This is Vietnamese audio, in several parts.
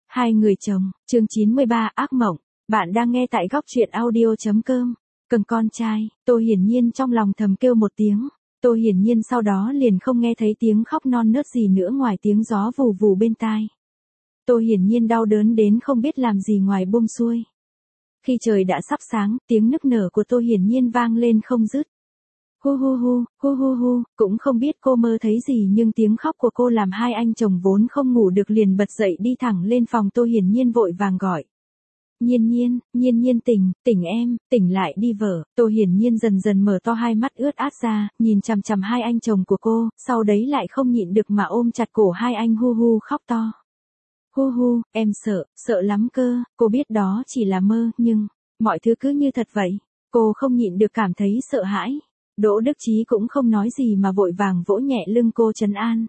Hai người chồng, chương 93 ác mộng. Bạn đang nghe tại góc truyện audio.com. Cần con trai, Tô Hiển Nhiên trong lòng thầm kêu một tiếng. Tô Hiển Nhiên sau đó liền không nghe thấy tiếng khóc non nớt gì nữa ngoài tiếng gió vù vù bên tai. Tô Hiển Nhiên đau đớn đến không biết làm gì ngoài buông xuôi. Khi trời đã sắp sáng, tiếng nức nở của Tô Hiển Nhiên vang lên không dứt. Hu hu hu, hu hu hu, cũng không biết cô mơ thấy gì nhưng tiếng khóc của cô làm hai anh chồng vốn không ngủ được liền bật dậy đi thẳng lên phòng. Tô Hiển Nhiên vội vàng gọi. Nhiên Nhiên tỉnh em, tỉnh lại đi vợ. Tô Hiển Nhiên dần dần mở to hai mắt ướt át ra, nhìn chằm chằm hai anh chồng của cô, sau đấy lại không nhịn được mà ôm chặt cổ hai anh hu hu khóc to. Hu hu, em sợ lắm cơ, cô biết đó chỉ là mơ, nhưng, mọi thứ cứ như thật vậy. Cô không nhịn được cảm thấy sợ hãi. Đỗ Đức Chí cũng không nói gì mà vội vàng vỗ nhẹ lưng cô trấn an.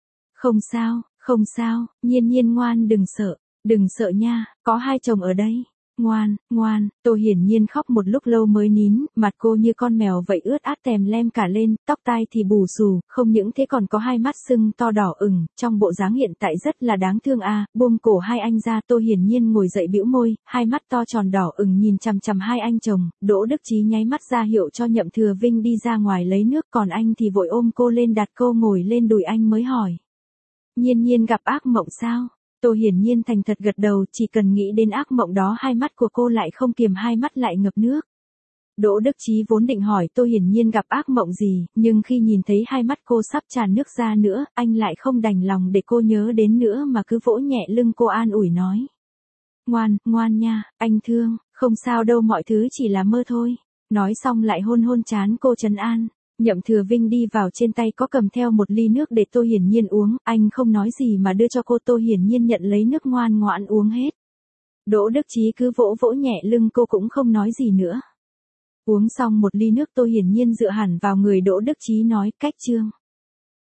Không sao, Nhiên Nhiên ngoan đừng sợ nha, có hai chồng ở đây. Ngoan, Tô Hiển Nhiên khóc một lúc lâu mới nín, mặt cô như con mèo vậy ướt át tèm lem cả lên, tóc tai thì bù xù, không những thế còn có hai mắt sưng to đỏ ửng, trong bộ dáng hiện tại rất là đáng thương à. Buông cổ hai anh ra, Tô Hiển Nhiên ngồi dậy bĩu môi, hai mắt to tròn đỏ ửng nhìn chằm chằm hai anh chồng. Đỗ Đức Chí nháy mắt ra hiệu cho Nhậm Thừa Vinh đi ra ngoài lấy nước, còn anh thì vội ôm cô lên đặt cô ngồi lên đùi anh mới hỏi. Nhiên gặp ác mộng sao? Tô Hiển Nhiên thành thật gật đầu, chỉ cần nghĩ đến ác mộng đó hai mắt của cô lại không kiềm, hai mắt lại ngập nước. Đỗ Đức Chí vốn định hỏi Tô Hiển Nhiên gặp ác mộng gì, nhưng khi nhìn thấy hai mắt cô sắp tràn nước ra nữa, anh lại không đành lòng để cô nhớ đến nữa mà cứ vỗ nhẹ lưng cô an ủi nói. Ngoan nha, anh thương, không sao đâu, mọi thứ chỉ là mơ thôi. Nói xong lại hôn trán cô trấn an. Nhậm Thừa Vinh đi vào, trên tay có cầm theo một ly nước để Tô Hiển Nhiên uống, anh không nói gì mà đưa cho cô. Tô Hiển Nhiên nhận lấy nước ngoan ngoãn uống hết. Đỗ Đức Chí cứ vỗ nhẹ lưng cô cũng không nói gì nữa. Uống xong một ly nước, Tô Hiển Nhiên dựa hẳn vào người Đỗ Đức Chí nói, cách chương.